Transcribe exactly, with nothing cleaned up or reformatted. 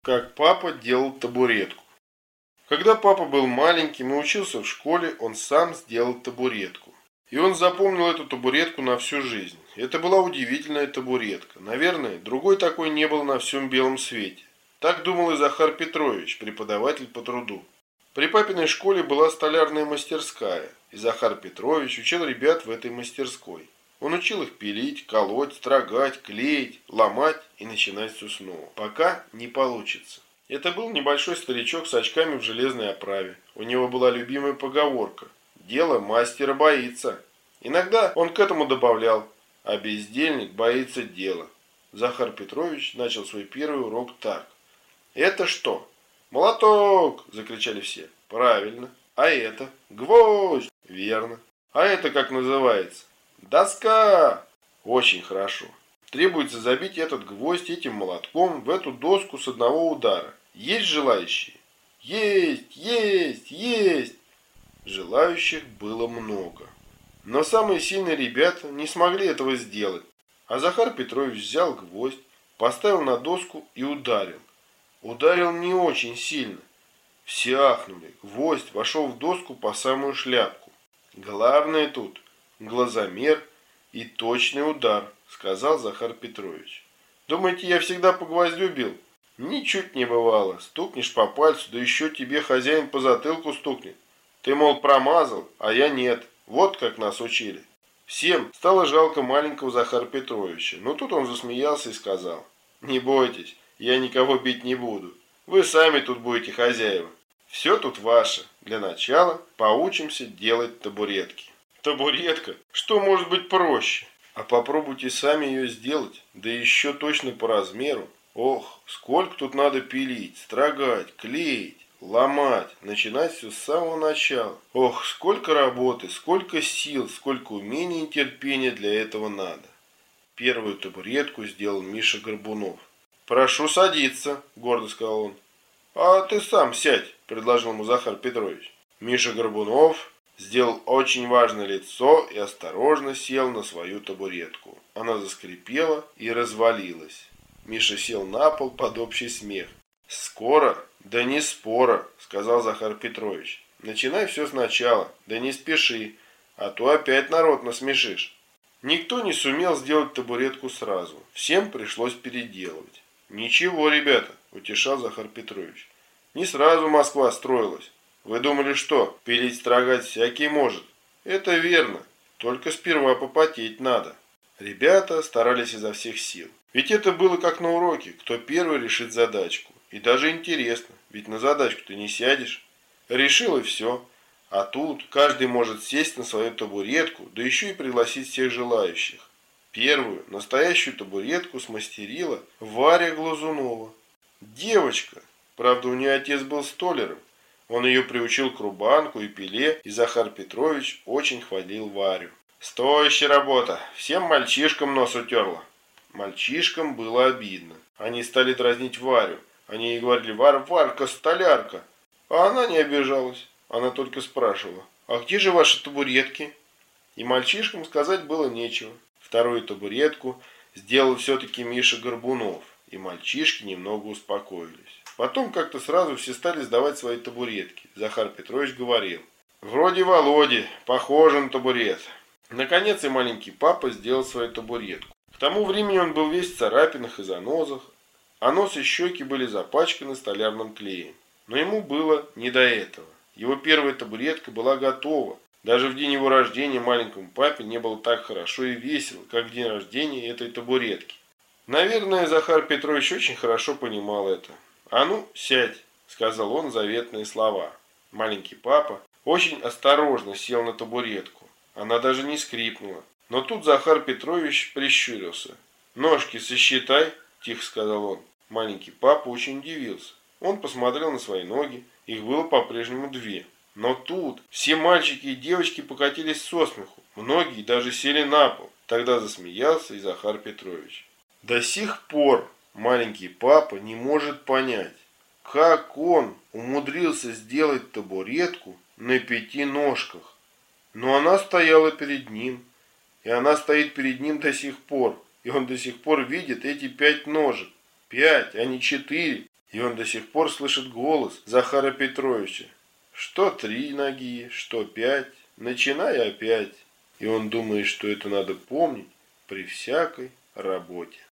Как папа делал табуретку. Когда папа был маленьким и учился в школе, он сам сделал табуретку. И он запомнил эту табуретку на всю жизнь. Это была удивительная табуретка. Наверное, другой такой не было на всем белом свете. Так думал и Захар Петрович, преподаватель по труду. При папиной школе была столярная мастерская, и Захар Петрович учил ребят в этой мастерской. Он учил их пилить, колоть, строгать, клеить, ломать и начинать все снова, пока не получится. Это был небольшой старичок с очками в железной оправе. У него была любимая поговорка: «Дело мастера боится». Иногда он к этому добавлял: «А бездельник боится дела». Захар Петрович начал свой первый урок так: «Это что?» «Молоток!» – закричали все. «Правильно. А это?» «Гвоздь!» «Верно. А это как называется?» «Доска!» «Очень хорошо. Требуется забить этот гвоздь этим молотком в эту доску с одного удара. Есть желающие?» «Есть! Есть! Есть!» Желающих было много. Но самые сильные ребята не смогли этого сделать. А Захар Петрович взял гвоздь, поставил на доску и ударил. Ударил не очень сильно. Все ахнули. Гвоздь вошел в доску по самую шляпку. «Главное тут глазомер и точный удар», — сказал Захар Петрович. «Думаете, я всегда по гвоздю бил?» «Ничуть не бывало. Стукнешь по пальцу, да еще тебе хозяин по затылку стукнет. Ты, мол, промазал, а я нет. Вот как нас учили». Всем стало жалко маленького Захара Петровича, но тут он засмеялся и сказал: «Не бойтесь, я никого бить не буду. Вы сами тут будете хозяева. Все тут ваше. Для начала поучимся делать табуретки». Табуретка? Что может быть проще? А попробуйте сами ее сделать, да еще точно по размеру. Ох, сколько тут надо пилить, строгать, клеить, ломать, начинать все с самого начала. Ох, сколько работы, сколько сил, сколько умений и терпения для этого надо. Первую табуретку сделал Миша Горбунов. «Прошу садиться», — гордо сказал он. «А ты сам сядь», — предложил ему Захар Петрович. Миша Горбунов сделал очень важное лицо и осторожно сел на свою табуретку. Она заскрипела и развалилась. Миша сел на пол под общий смех. «Скоро? Да не спора», — сказал Захар Петрович. «Начинай все сначала, да не спеши, а то опять народ насмешишь». Никто не сумел сделать табуретку сразу. Всем пришлось переделывать. «Ничего, ребята», — утешал Захар Петрович. «Не сразу Москва строилась. Вы думали, что пилить, строгать всякий может? Это верно, только сперва попотеть надо». Ребята старались изо всех сил. Ведь это было как на уроке, кто первый решит задачку. И даже интересно, ведь на задачку ты не сядешь. Решил и все. А тут каждый может сесть на свою табуретку, да еще и пригласить всех желающих. Первую настоящую табуретку смастерила Варя Глазунова. Девочка. Правда, у нее отец был столяром. Он ее приучил к рубанку и пиле, и Захар Петрович очень хвалил Варю. «Стоящая работа. Всем мальчишкам нос утерла». Мальчишкам было обидно. Они стали дразнить Варю. Они ей говорили: «Варя, Варька, столярка». А она не обижалась. Она только спрашивала: «А где же ваши табуретки?» И мальчишкам сказать было нечего. Вторую табуретку сделал все-таки Миша Горбунов. И мальчишки немного успокоились. Потом как-то сразу все стали сдавать свои табуретки. Захар Петрович говорил: «Вроде Володи, похоже на табурет». Наконец и маленький папа сделал свою табуретку. К тому времени он был весь в царапинах и занозах, а нос и щеки были запачканы столярным клеем. Но ему было не до этого. Его первая табуретка была готова. Даже в день его рождения маленькому папе не было так хорошо и весело, как в день рождения этой табуретки. Наверное, Захар Петрович очень хорошо понимал это. «А ну, сядь», — сказал он заветные слова. Маленький папа очень осторожно сел на табуретку. Она даже не скрипнула. Но тут Захар Петрович прищурился. «Ножки сосчитай», — тихо сказал он. Маленький папа очень удивился. Он посмотрел на свои ноги. Их было по-прежнему две. Но тут все мальчики и девочки покатились со смеху. Многие даже сели на пол. Тогда засмеялся и Захар Петрович. До сих пор маленький папа не может понять, как он умудрился сделать табуретку на пяти ножках. Но она стояла перед ним, и она стоит перед ним до сих пор, и он до сих пор видит эти пять ножек. Пять, а не четыре. И он до сих пор слышит голос Захара Петровича. Что три ноги, что пять, начинай опять. И он думает, что это надо помнить при всякой работе.